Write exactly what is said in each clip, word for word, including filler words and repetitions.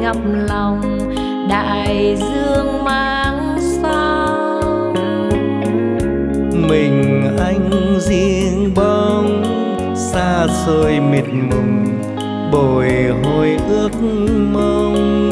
khắp lòng đại dương mang sao. Mình anh riêng bóng xa xôi mịt mùng bồi hồi ước mong,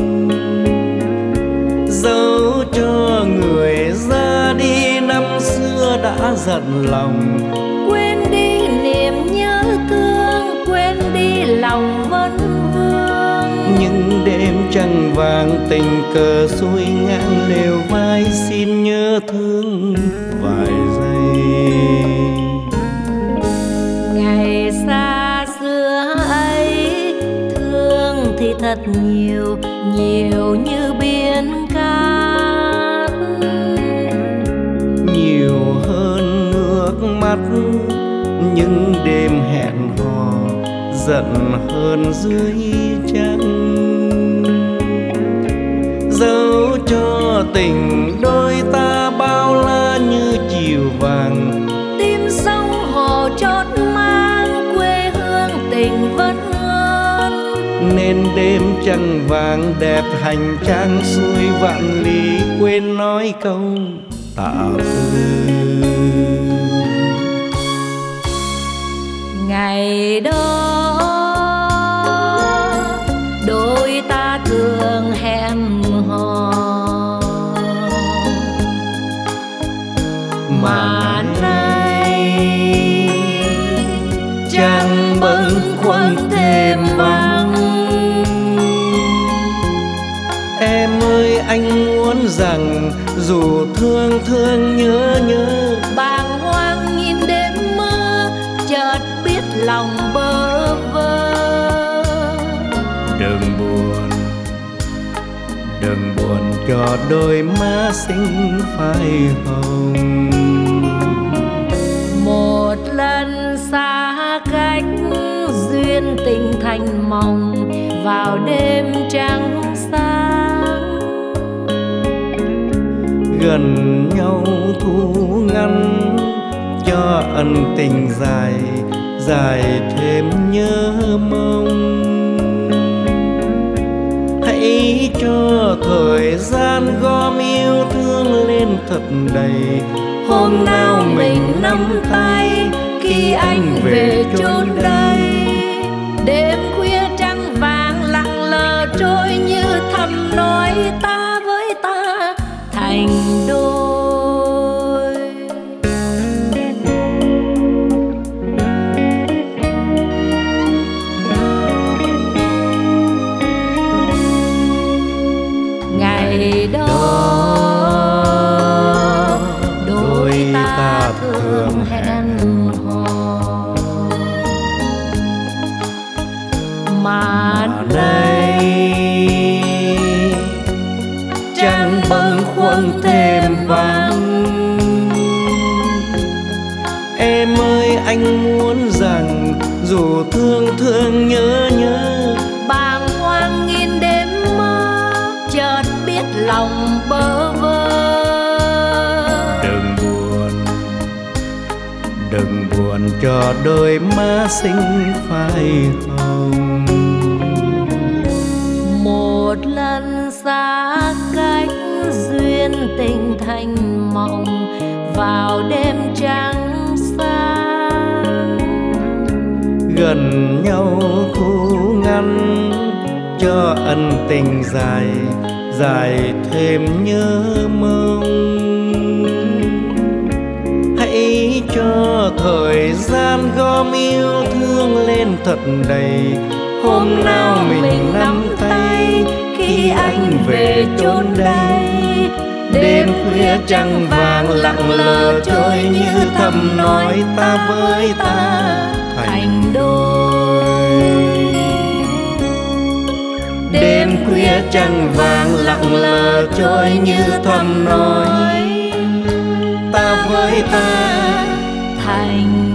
dẫu cho người ra đi năm xưa đã giận lòng. Quên đi niềm nhớ thương, quên đi lòng vấn vương. Những đêm trăng vàng tình cờ xuôi ngang lều vai xin nhớ thương vài giây. Ngày xa xưa ấy thương thì thật nhiều, nhiều như biển cát, nhiều hơn nước mắt những đêm hẹn hò, giận hơn dưới trăng. Dẫu cho tình đôi ta bao la như chiều vàng, tim sông hồ chót mang quê hương tình vẫn hơn. nên đêm trăng vàng đẹp hành trang xuôi vạn lý quên nói câu tạ ơn. Ngày đó đôi ta thường hẹn hò, mà nay chẳng bâng khuâng thêm vắng. Em ơi anh muốn rằng dù thương thương nhớ nhớ, bàng hoàng nhìn đêm mơ chợt biết lòng bơ vơ. đừng buồn đừng buồn cho đôi má xinh phai hồng. Một lần xa cách duyên tình thành mộng vào đêm trắng sáng. Gần nhau thu ngăn cho ân tình dài, dài thêm nhớ mong. Hãy cho thời gian gom yêu thương lên thật đầy. Hôm nào mình nắm tay khi anh về chốn đây. Đêm khuya trăng vàng lặng lờ trôi như thầm nói ta với ta thành đôi. Ngày đó đôi ta thường hẹn hò, mà nay chẳng bâng khuâng thêm vắng. Em ơi anh muốn rằng dù thương thương nhớ nhớ, bàng hoàng nghìn đêm mơ chợt biết lòng bơ vơ. Đừng buồn đừng buồn cho đôi má xinh phai hồng. Một lần xa cách duyên tình thành mộng vào đêm trắng sáng. Gần nhau khu ngăn cho ân tình dài, dài thêm nhớ mong. Hãy cho thời gian gom yêu thương lên thật đầy. Hôm nào mình nắm tay khi anh về chốn đây. Đêm khuya trăng vàng lặng lờ trôi như thầm nói ta với ta thành đôi. Đêm khuya trăng vàng lặng lờ trôi như thầm nói ta với ta thành